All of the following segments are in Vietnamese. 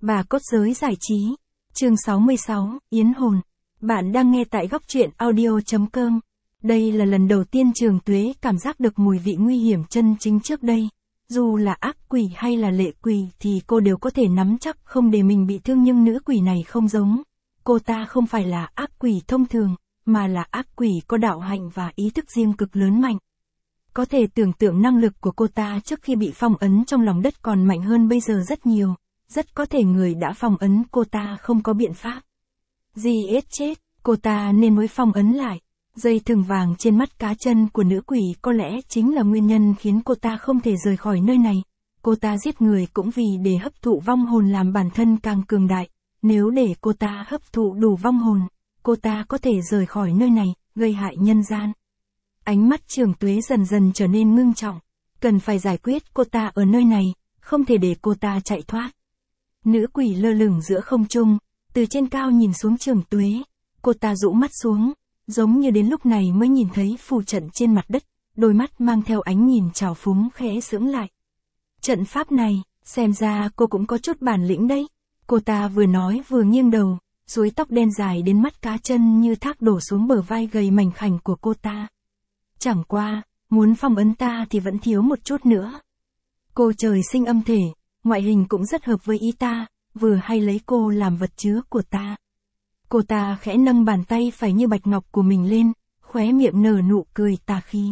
Bà cốt giới giải trí. Chương 66, Yến hồn. Bạn đang nghe tại góc truyện audio.com. Đây là lần đầu tiên Trường Tuế cảm giác được mùi vị nguy hiểm chân chính trước đây. Dù là ác quỷ hay là lệ quỷ thì cô đều có thể nắm chắc không để mình bị thương, nhưng nữ quỷ này không giống. Cô ta không phải là ác quỷ thông thường, mà là ác quỷ có đạo hạnh và ý thức riêng cực lớn mạnh. Có thể tưởng tượng năng lực của cô ta trước khi bị phong ấn trong lòng đất còn mạnh hơn bây giờ rất nhiều. Rất có thể người đã phong ấn cô ta không có biện pháp gì chết cô ta nên mới phong ấn lại. Dây thừng vàng trên mắt cá chân của nữ quỷ có lẽ chính là nguyên nhân khiến cô ta không thể rời khỏi nơi này. Cô ta giết người cũng vì để hấp thụ vong hồn làm bản thân càng cường đại. Nếu để cô ta hấp thụ đủ vong hồn, cô ta có thể rời khỏi nơi này, gây hại nhân gian. Ánh mắt Trường Tuế dần dần trở nên ngưng trọng. Cần phải giải quyết cô ta ở nơi này, không thể để cô ta chạy thoát. Nữ quỷ lơ lửng giữa không trung, từ trên cao nhìn xuống Trường Tuế. Cô ta rũ mắt xuống, giống như đến lúc này mới nhìn thấy phù trận trên mặt đất, đôi mắt mang theo ánh nhìn trào phúng khẽ sững lại. Trận pháp này, xem ra cô cũng có chút bản lĩnh đấy. Cô ta vừa nói vừa nghiêng đầu, rối tóc đen dài đến mắt cá chân như thác đổ xuống bờ vai gầy mảnh khảnh của cô ta. Chẳng qua, muốn phong ấn ta thì vẫn thiếu một chút nữa. Cô trời sinh âm thể, ngoại hình cũng rất hợp với ý ta, vừa hay lấy cô làm vật chứa của ta. Cô ta khẽ nâng bàn tay phải như bạch ngọc của mình lên, khóe miệng nở nụ cười tà khí.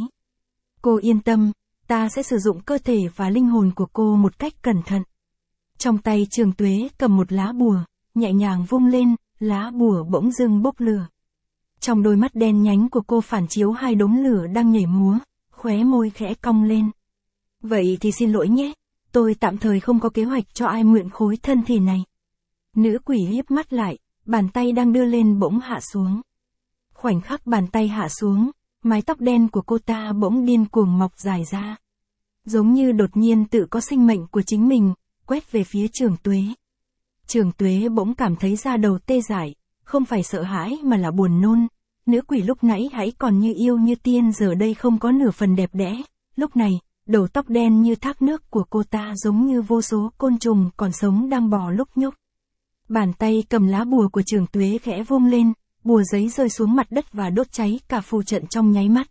Cô yên tâm, ta sẽ sử dụng cơ thể và linh hồn của cô một cách cẩn thận. Trong tay Trường Tuế cầm một lá bùa, nhẹ nhàng vung lên, lá bùa bỗng dưng bốc lửa. Trong đôi mắt đen nhánh của cô phản chiếu hai đốm lửa đang nhảy múa, khóe môi khẽ cong lên. Vậy thì xin lỗi nhé, tôi tạm thời không có kế hoạch cho ai mượn khối thân thể này. Nữ quỷ híp mắt lại, bàn tay đang đưa lên bỗng hạ xuống. Khoảnh khắc bàn tay hạ xuống, mái tóc đen của cô ta bỗng điên cuồng mọc dài ra. Giống như đột nhiên tự có sinh mệnh của chính mình, quét về phía Trường Tuế. Trường Tuế bỗng cảm thấy da đầu tê dại, không phải sợ hãi mà là buồn nôn. Nữ quỷ lúc nãy hãy còn như yêu như tiên, giờ đây không có nửa phần đẹp đẽ. Lúc này, đầu tóc đen như thác nước của cô ta giống như vô số côn trùng còn sống đang bò lúc nhúc. Bàn tay cầm lá bùa của Trường Tuế khẽ vung lên, bùa giấy rơi xuống mặt đất và đốt cháy cả phù trận trong nháy mắt.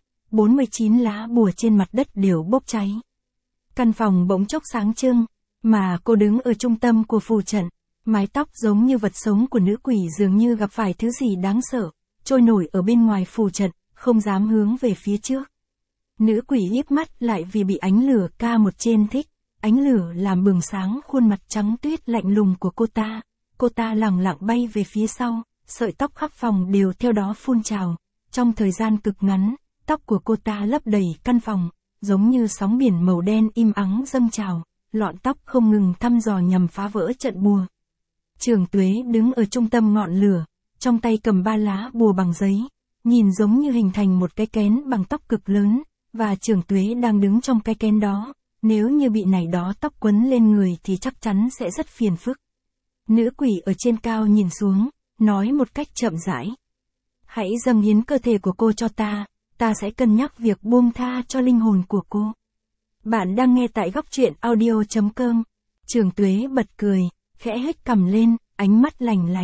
49 lá bùa trên mặt đất đều bốc cháy. Căn phòng bỗng chốc sáng trưng, mà cô đứng ở trung tâm của phù trận. Mái tóc giống như vật sống của nữ quỷ dường như gặp phải thứ gì đáng sợ, trôi nổi ở bên ngoài phù trận, không dám hướng về phía trước. Nữ quỷ híp mắt lại vì bị ánh lửa K1 trên thích. Ánh lửa làm bừng sáng khuôn mặt trắng tuyết lạnh lùng của cô ta. Cô ta lẳng lặng bay về phía sau, sợi tóc khắp phòng đều theo đó phun trào. Trong thời gian cực ngắn, tóc của cô ta lấp đầy căn phòng, giống như sóng biển màu đen im ắng dâng trào, lọn tóc không ngừng thăm dò nhằm phá vỡ trận bùa. Trường Tuế đứng ở trung tâm ngọn lửa, trong tay cầm 3 lá bùa bằng giấy, nhìn giống như hình thành một cái kén bằng tóc cực lớn, và Trường Tuế đang đứng trong cái kén đó. Nếu như bị này đó tóc quấn lên người thì chắc chắn sẽ rất phiền phức. Nữ quỷ ở trên cao nhìn xuống, nói một cách chậm rãi. Hãy dâng hiến cơ thể của cô cho ta, ta sẽ cân nhắc việc buông tha cho linh hồn của cô. Bạn đang nghe tại góc truyện audio.com. Trường Tuế bật cười, khẽ hếch cằm lên, ánh mắt lạnh lạnh.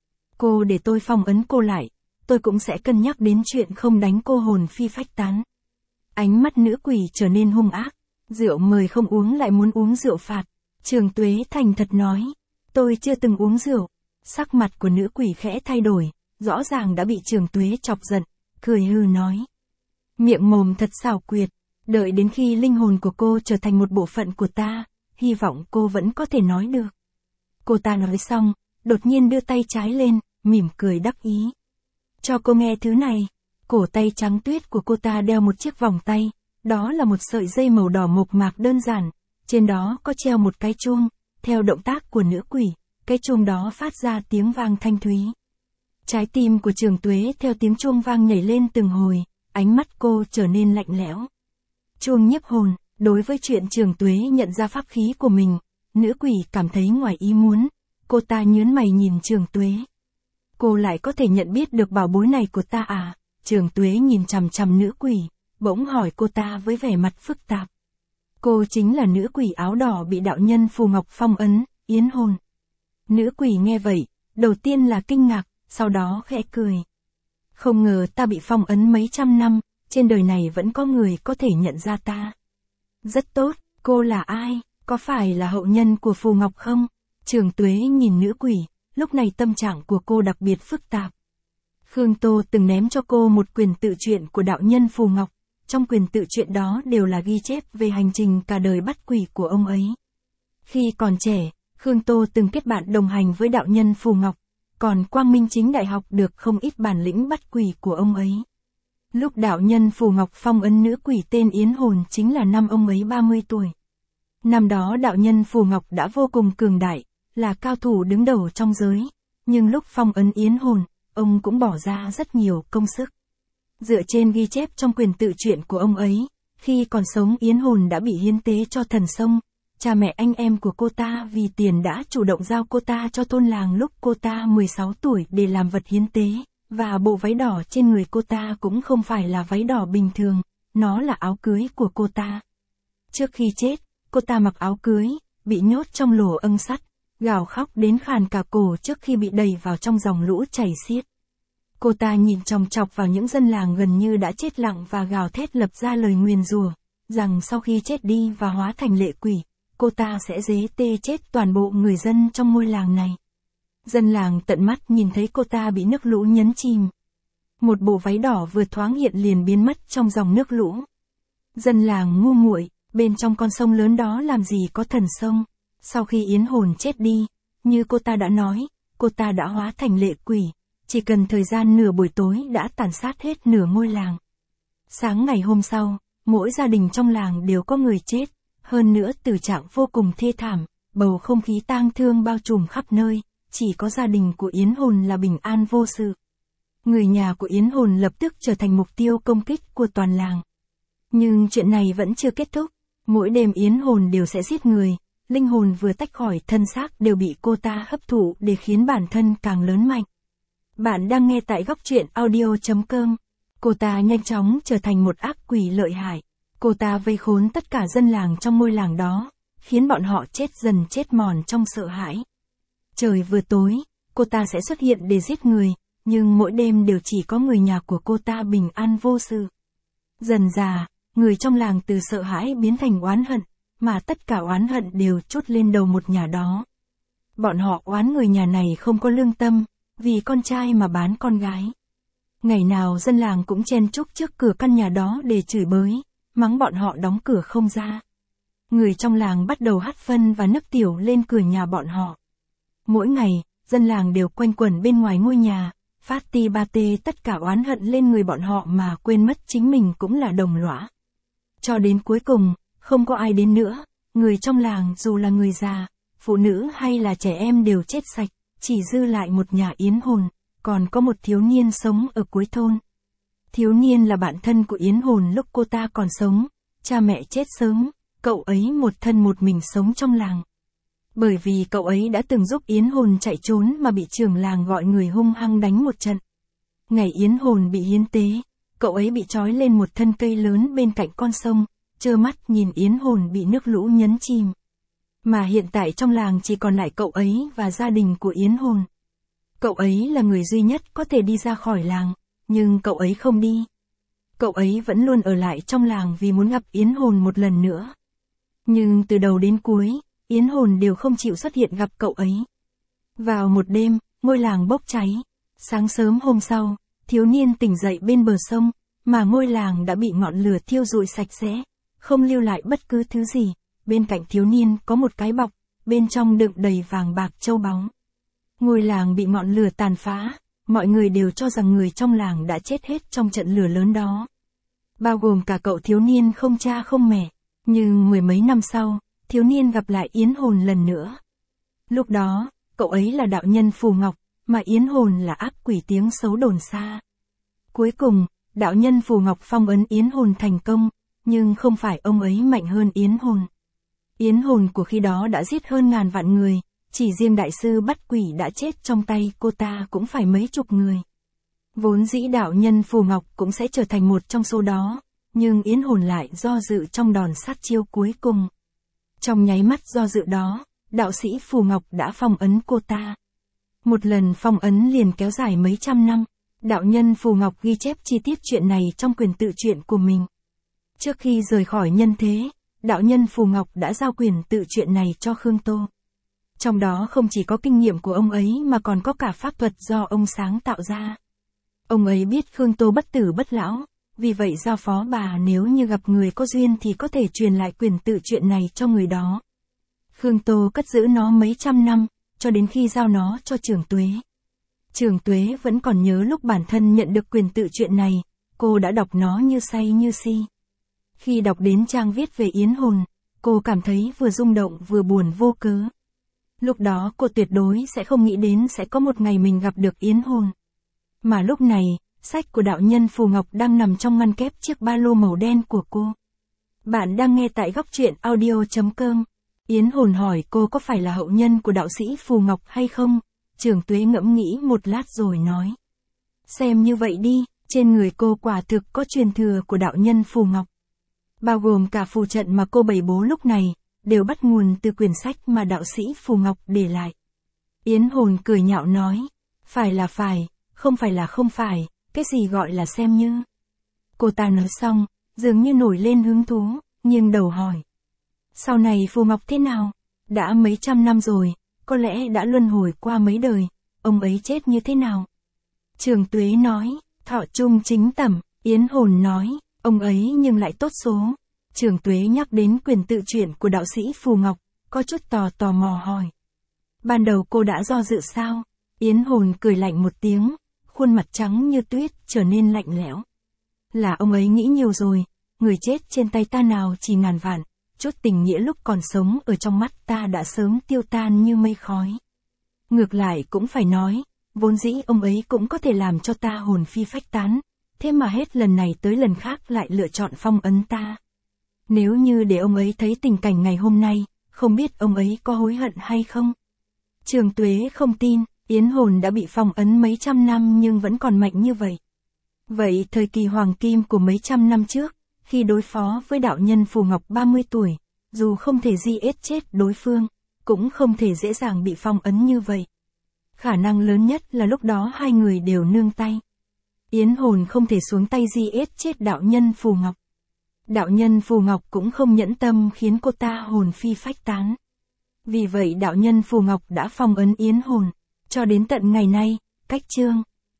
Cô để tôi phong ấn cô lại, tôi cũng sẽ cân nhắc đến chuyện không đánh cô hồn phi phách tán. Ánh mắt nữ quỷ trở nên hung ác, rượu mời không uống lại muốn uống rượu phạt. Trường Tuế thành thật nói, tôi chưa từng uống rượu. Sắc mặt của nữ quỷ khẽ thay đổi, rõ ràng đã bị Trường Tuế chọc giận, cười hừ nói. Miệng mồm thật xảo quyệt, đợi đến khi linh hồn của cô trở thành một bộ phận của ta, hy vọng cô vẫn có thể nói được. Cô ta nói xong, đột nhiên đưa tay trái lên, mỉm cười đắc ý. Cho cô nghe thứ này. Cổ tay trắng tuyết của cô ta đeo một chiếc vòng tay, đó là một sợi dây màu đỏ mộc mạc đơn giản, trên đó có treo một cái chuông. Theo động tác của nữ quỷ, cái chuông đó phát ra tiếng vang thanh thúy. Trái tim của Trường Tuế theo tiếng chuông vang nhảy lên từng hồi, ánh mắt cô trở nên lạnh lẽo. Chuông nhiếp hồn, đối với chuyện Trường Tuế nhận ra pháp khí của mình, nữ quỷ cảm thấy ngoài ý muốn. Cô ta nhướng mày nhìn Trường Tuế. Cô lại có thể nhận biết được bảo bối này của ta à? Trường Tuế nhìn chằm chằm nữ quỷ, bỗng hỏi cô ta với vẻ mặt phức tạp. Cô chính là nữ quỷ áo đỏ bị đạo nhân Phù Ngọc phong ấn, Yến hồn. Nữ quỷ nghe vậy, đầu tiên là kinh ngạc, sau đó khẽ cười. Không ngờ ta bị phong ấn mấy trăm năm, trên đời này vẫn có người có thể nhận ra ta. Rất tốt, cô là ai, có phải là hậu nhân của Phù Ngọc không? Trường Tuế nhìn nữ quỷ, lúc này tâm trạng của cô đặc biệt phức tạp. Khương Tô từng ném cho cô một quyển tự truyện của đạo nhân Phù Ngọc, trong quyển tự truyện đó đều là ghi chép về hành trình cả đời bắt quỷ của ông ấy. Khi còn trẻ, Khương Tô từng kết bạn đồng hành với đạo nhân Phù Ngọc, còn Quang Minh Chính Đại học được không ít bản lĩnh bắt quỷ của ông ấy. Lúc đạo nhân Phù Ngọc phong ấn nữ quỷ tên Yến Hồn chính là năm ông ấy 30 tuổi. Năm đó đạo nhân Phù Ngọc đã vô cùng cường đại, là cao thủ đứng đầu trong giới, nhưng lúc phong ấn Yến Hồn, ông cũng bỏ ra rất nhiều công sức. Dựa trên ghi chép trong quyển tự truyện của ông ấy, khi còn sống Yến Hồn đã bị hiến tế cho thần sông, cha mẹ anh em của cô ta vì tiền đã chủ động giao cô ta cho thôn làng lúc cô ta 16 tuổi để làm vật hiến tế, và bộ váy đỏ trên người cô ta cũng không phải là váy đỏ bình thường, nó là áo cưới của cô ta. Trước khi chết, cô ta mặc áo cưới, bị nhốt trong lỗ âng sắt, gào khóc đến khàn cả cổ trước khi bị đẩy vào trong dòng lũ chảy xiết. Cô ta nhìn chòng chọc vào những dân làng gần như đã chết lặng và gào thét lập ra lời nguyền rủa, rằng sau khi chết đi và hóa thành lệ quỷ, cô ta sẽ dế tê chết toàn bộ người dân trong ngôi làng này. Dân làng tận mắt nhìn thấy cô ta bị nước lũ nhấn chìm. Một bộ váy đỏ vừa thoáng hiện liền biến mất trong dòng nước lũ. Dân làng ngu muội, bên trong con sông lớn đó làm gì có thần sông. Sau khi Yến Hồn chết đi, như cô ta đã nói, cô ta đã hóa thành lệ quỷ, chỉ cần thời gian nửa buổi tối đã tàn sát hết nửa ngôi làng. Sáng ngày hôm sau, mỗi gia đình trong làng đều có người chết, hơn nữa tử trạng vô cùng thê thảm, bầu không khí tang thương bao trùm khắp nơi, chỉ có gia đình của Yến Hồn là bình an vô sự. Người nhà của Yến Hồn lập tức trở thành mục tiêu công kích của toàn làng. Nhưng chuyện này vẫn chưa kết thúc, mỗi đêm Yến Hồn đều sẽ giết người, linh hồn vừa tách khỏi thân xác đều bị cô ta hấp thụ để khiến bản thân càng lớn mạnh. Bạn đang nghe tại góc truyện audio.com. Cô ta nhanh chóng trở thành một ác quỷ lợi hại. Cô ta vây khốn tất cả dân làng trong ngôi làng đó, khiến bọn họ chết dần chết mòn trong sợ hãi. Trời vừa tối, cô ta sẽ xuất hiện để giết người, nhưng mỗi đêm đều chỉ có người nhà của cô ta bình an vô sự. Dần dà, người trong làng từ sợ hãi biến thành oán hận, mà tất cả oán hận đều trút lên đầu một nhà đó. Bọn họ oán người nhà này không có lương tâm, vì con trai mà bán con gái. Ngày nào dân làng cũng chen chúc trước cửa căn nhà đó để chửi bới, mắng bọn họ đóng cửa không ra. Người trong làng bắt đầu hắt phân và nước tiểu lên cửa nhà bọn họ. Mỗi ngày, dân làng đều quanh quẩn bên ngoài ngôi nhà, phát ti ba tê tất cả oán hận lên người bọn họ mà quên mất chính mình cũng là đồng lõa. Cho đến cuối cùng, không có ai đến nữa, người trong làng dù là người già, phụ nữ hay là trẻ em đều chết sạch, chỉ dư lại một nhà Yến Hồn, còn có một thiếu niên sống ở cuối thôn. Thiếu niên là bạn thân của Yến Hồn lúc cô ta còn sống, cha mẹ chết sớm, cậu ấy một thân một mình sống trong làng. Bởi vì cậu ấy đã từng giúp Yến Hồn chạy trốn mà bị trưởng làng gọi người hung hăng đánh một trận. Ngày Yến Hồn bị hiến tế, cậu ấy bị trói lên một thân cây lớn bên cạnh con sông, trơ mắt nhìn Yến Hồn bị nước lũ nhấn chìm. Mà hiện tại trong làng chỉ còn lại cậu ấy và gia đình của Yến Hồn. Cậu ấy là người duy nhất có thể đi ra khỏi làng, nhưng cậu ấy không đi. Cậu ấy vẫn luôn ở lại trong làng vì muốn gặp Yến Hồn một lần nữa. Nhưng từ đầu đến cuối, Yến Hồn đều không chịu xuất hiện gặp cậu ấy. Vào một đêm, ngôi làng bốc cháy. Sáng sớm hôm sau, thiếu niên tỉnh dậy bên bờ sông, mà ngôi làng đã bị ngọn lửa thiêu rụi sạch sẽ, không lưu lại bất cứ thứ gì. Bên cạnh thiếu niên có một cái bọc, bên trong đựng đầy vàng bạc châu báu. Ngôi làng bị ngọn lửa tàn phá, mọi người đều cho rằng người trong làng đã chết hết trong trận lửa lớn đó. Bao gồm cả cậu thiếu niên không cha không mẹ. Nhưng mười mấy năm sau, thiếu niên gặp lại Yến Hồn lần nữa. Lúc đó, cậu ấy là đạo nhân Phù Ngọc, mà Yến Hồn là ác quỷ tiếng xấu đồn xa. Cuối cùng, đạo nhân Phù Ngọc phong ấn Yến Hồn thành công, nhưng không phải ông ấy mạnh hơn Yến Hồn. Yến Hồn của khi đó đã giết hơn ngàn vạn người, chỉ riêng đại sư bắt quỷ đã chết trong tay cô ta cũng phải mấy chục người. Vốn dĩ đạo nhân Phù Ngọc cũng sẽ trở thành một trong số đó, nhưng Yến Hồn lại do dự trong đòn sát chiêu cuối cùng. Trong nháy mắt do dự đó, đạo sĩ Phù Ngọc đã phong ấn cô ta. Một lần phong ấn liền kéo dài mấy trăm năm. Đạo nhân Phù Ngọc ghi chép chi tiết chuyện này trong quyền tự truyện của mình. Trước khi rời khỏi nhân thế, đạo nhân Phù Ngọc đã giao quyền tự truyện này cho Khương Tô. Trong đó không chỉ có kinh nghiệm của ông ấy mà còn có cả pháp thuật do ông sáng tạo ra. Ông ấy biết Khương Tô bất tử bất lão, vì vậy giao phó bà nếu như gặp người có duyên thì có thể truyền lại quyền tự truyện này cho người đó. Khương Tô cất giữ nó mấy trăm năm, cho đến khi giao nó cho Trường Tuế. Trường Tuế vẫn còn nhớ lúc bản thân nhận được quyền tự truyện này, cô đã đọc nó như say như si. Khi đọc đến trang viết về Yến hồn, cô cảm thấy vừa rung động vừa buồn vô cớ. Lúc đó cô tuyệt đối sẽ không nghĩ đến sẽ có một ngày mình gặp được Yến hồn. Mà lúc này, sách của đạo nhân Phù Ngọc đang nằm trong ngăn kép chiếc ba lô màu đen của cô. Bạn đang nghe tại góc truyện audio.com. Yến hồn hỏi cô có phải là hậu nhân của đạo sĩ Phù Ngọc hay không? Trường Tuế ngẫm nghĩ một lát rồi nói. Xem như vậy đi, trên người cô quả thực có truyền thừa của đạo nhân Phù Ngọc. Bao gồm cả phù trận mà cô bày bố lúc này, đều bắt nguồn từ quyển sách mà đạo sĩ Phù Ngọc để lại. Yến hồn cười nhạo nói. Phải là phải, không phải là không phải, cái gì gọi là xem như. Cô ta nói xong, dường như nổi lên hứng thú, nghiêng đầu hỏi. Sau này Phù Ngọc thế nào? Đã mấy trăm năm rồi, có lẽ đã luân hồi qua mấy đời, ông ấy chết như thế nào? Trường Tuế nói, thọ trung chính tẩm. Yến hồn nói, ông ấy nhưng lại tốt số. Trường Tuế nhắc đến quyền tự truyện của đạo sĩ Phù Ngọc, có chút tò mò hỏi. Ban đầu cô đã do dự sao? Yến hồn cười lạnh một tiếng, khuôn mặt trắng như tuyết trở nên lạnh lẽo. Là ông ấy nghĩ nhiều rồi, người chết trên tay ta nào chỉ ngàn vạn, chút tình nghĩa lúc còn sống ở trong mắt ta đã sớm tiêu tan như mây khói. Ngược lại cũng phải nói, vốn dĩ ông ấy cũng có thể làm cho ta hồn phi phách tán, thế mà hết lần này tới lần khác lại lựa chọn phong ấn ta. Nếu như để ông ấy thấy tình cảnh ngày hôm nay, không biết ông ấy có hối hận hay không? Trường Tuế không tin, Yến hồn đã bị phong ấn mấy trăm năm nhưng vẫn còn mạnh như vậy. Vậy thời kỳ hoàng kim của mấy trăm năm trước, khi đối phó với đạo nhân Phù Ngọc 30 tuổi, dù không thể giết chết đối phương, cũng không thể dễ dàng bị phong ấn như vậy. Khả năng lớn nhất là lúc đó hai người đều nương tay. Yến hồn không thể xuống tay giết chết đạo nhân Phù Ngọc. Đạo nhân Phù Ngọc cũng không nhẫn tâm khiến cô ta hồn phi phách tán. Vì vậy đạo nhân Phù Ngọc đã phong ấn Yến hồn, cho đến tận ngày nay, cách chương